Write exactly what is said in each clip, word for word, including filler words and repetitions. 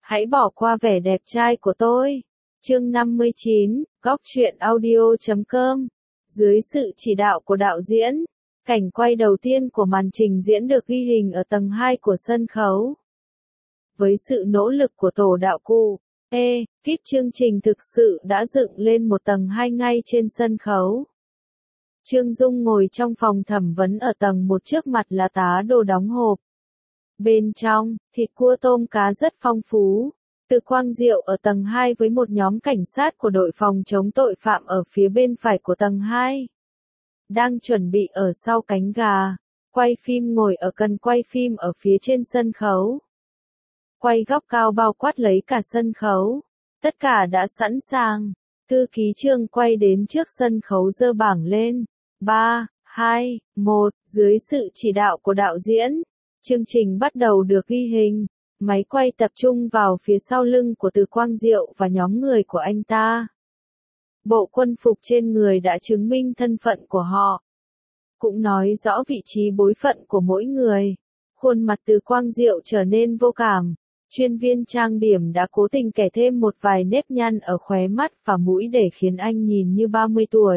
Hãy bỏ qua vẻ đẹp trai của tôi. Chương năm mươi chín, góc truyện audio chấm com. Dưới sự chỉ đạo của đạo diễn, cảnh quay đầu tiên của màn trình diễn được ghi hình ở tầng hai của sân khấu. Với sự nỗ lực của tổ đạo cụ, e, kíp chương trình thực sự đã dựng lên một tầng hai ngay trên sân khấu. Trương Dung ngồi trong phòng thẩm vấn ở tầng một, trước mặt là tá đồ đóng hộp. Bên trong, thịt cua tôm cá rất phong phú. Từ Quang Diệu ở tầng hai với một nhóm cảnh sát của đội phòng chống tội phạm ở phía bên phải của tầng hai. Đang chuẩn bị ở sau cánh gà. Quay phim ngồi ở cần quay phim ở phía trên sân khấu. Quay góc cao bao quát lấy cả sân khấu. Tất cả đã sẵn sàng. Thư ký Trương quay đến trước sân khấu giơ bảng lên. ba, hai, một, dưới sự chỉ đạo của đạo diễn. Chương trình bắt đầu được ghi hình. Máy quay tập trung vào phía sau lưng của Từ Quang Diệu và nhóm người của anh ta. Bộ quân phục trên người đã chứng minh thân phận của họ. Cũng nói rõ vị trí bối phận của mỗi người. Khuôn mặt Từ Quang Diệu trở nên vô cảm. Chuyên viên trang điểm đã cố tình kẻ thêm một vài nếp nhăn ở khóe mắt và mũi để khiến anh nhìn như ba mươi tuổi.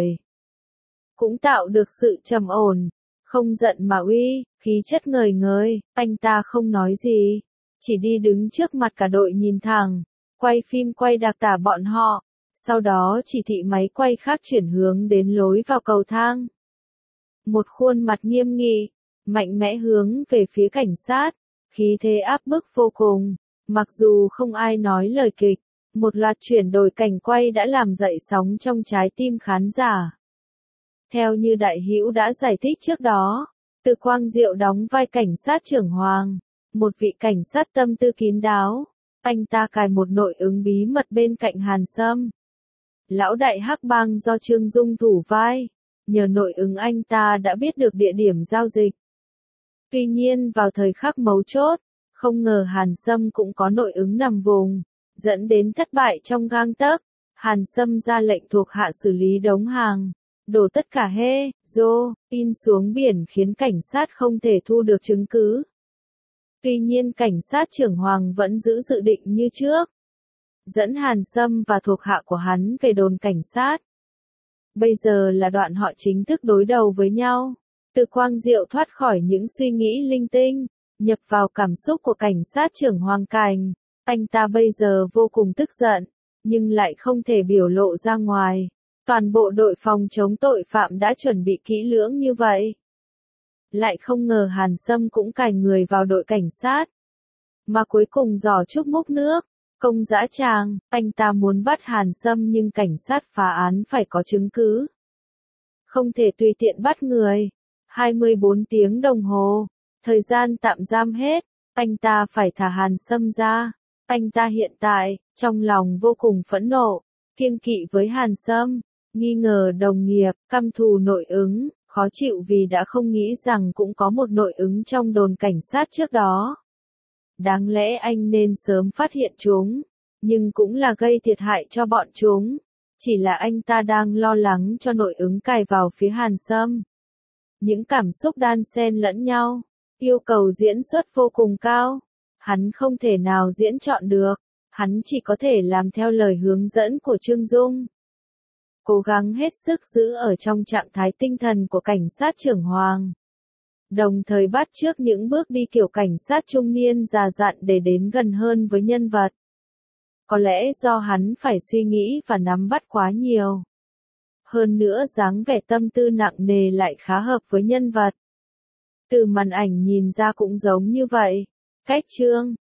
Cũng tạo được sự trầm ổn. Không giận mà uy, khí chất ngời ngời, anh ta không nói gì. Chỉ đi đứng trước mặt cả đội nhìn thẳng, quay phim quay đặc tả bọn họ, sau đó chỉ thị máy quay khác chuyển hướng đến lối vào cầu thang. Một khuôn mặt nghiêm nghị, mạnh mẽ hướng về phía cảnh sát, khí thế áp bức vô cùng, mặc dù không ai nói lời kịch, một loạt chuyển đổi cảnh quay đã làm dậy sóng trong trái tim khán giả. Theo như Đại Hữu đã giải thích trước đó, Từ Quang Diệu đóng vai cảnh sát trưởng Hoàng. Một vị cảnh sát tâm tư kín đáo, anh ta cài một nội ứng bí mật bên cạnh Hàn Sâm. Lão đại hắc bang do Trương Dung thủ vai, nhờ nội ứng anh ta đã biết được địa điểm giao dịch. Tuy nhiên vào thời khắc mấu chốt, không ngờ Hàn Sâm cũng có nội ứng nằm vùng, dẫn đến thất bại trong gang tấc. Hàn Sâm ra lệnh thuộc hạ xử lý đống hàng, đổ tất cả hê, rô, in xuống biển khiến cảnh sát không thể thu được chứng cứ. Tuy nhiên cảnh sát trưởng Hoàng vẫn giữ dự định như trước. Dẫn Hàn Sâm và thuộc hạ của hắn về đồn cảnh sát. Bây giờ là đoạn họ chính thức đối đầu với nhau. Từ Quang Diệu thoát khỏi những suy nghĩ linh tinh, nhập vào cảm xúc của cảnh sát trưởng Hoàng Cảnh. Anh ta bây giờ vô cùng tức giận, nhưng lại không thể biểu lộ ra ngoài. Toàn bộ đội phòng chống tội phạm đã chuẩn bị kỹ lưỡng như vậy. Lại không ngờ Hàn Sâm cũng cài người vào đội cảnh sát. Mà cuối cùng giỏ trúc múc nước, công dã tràng, anh ta muốn bắt Hàn Sâm nhưng cảnh sát phá án phải có chứng cứ. Không thể tùy tiện bắt người. hai mươi bốn tiếng đồng hồ, thời gian tạm giam hết, anh ta phải thả Hàn Sâm ra. Anh ta hiện tại, trong lòng vô cùng phẫn nộ, kiêng kỵ với Hàn Sâm, nghi ngờ đồng nghiệp, căm thù nội ứng. Khó chịu vì đã không nghĩ rằng cũng có một nội ứng trong đồn cảnh sát trước đó. Đáng lẽ anh nên sớm phát hiện chúng, nhưng cũng là gây thiệt hại cho bọn chúng. Chỉ là anh ta đang lo lắng cho nội ứng cài vào phía Hàn Sâm. Những cảm xúc đan xen lẫn nhau, yêu cầu diễn xuất vô cùng cao. Hắn không thể nào diễn chọn được, hắn chỉ có thể làm theo lời hướng dẫn của Trương Dung. Cố gắng hết sức giữ ở trong trạng thái tinh thần của cảnh sát trưởng Hoàng. Đồng thời bắt chước những bước đi kiểu cảnh sát trung niên già dặn để đến gần hơn với nhân vật. Có lẽ do hắn phải suy nghĩ và nắm bắt quá nhiều. Hơn nữa dáng vẻ tâm tư nặng nề lại khá hợp với nhân vật. Từ màn ảnh nhìn ra cũng giống như vậy. Cách Trương,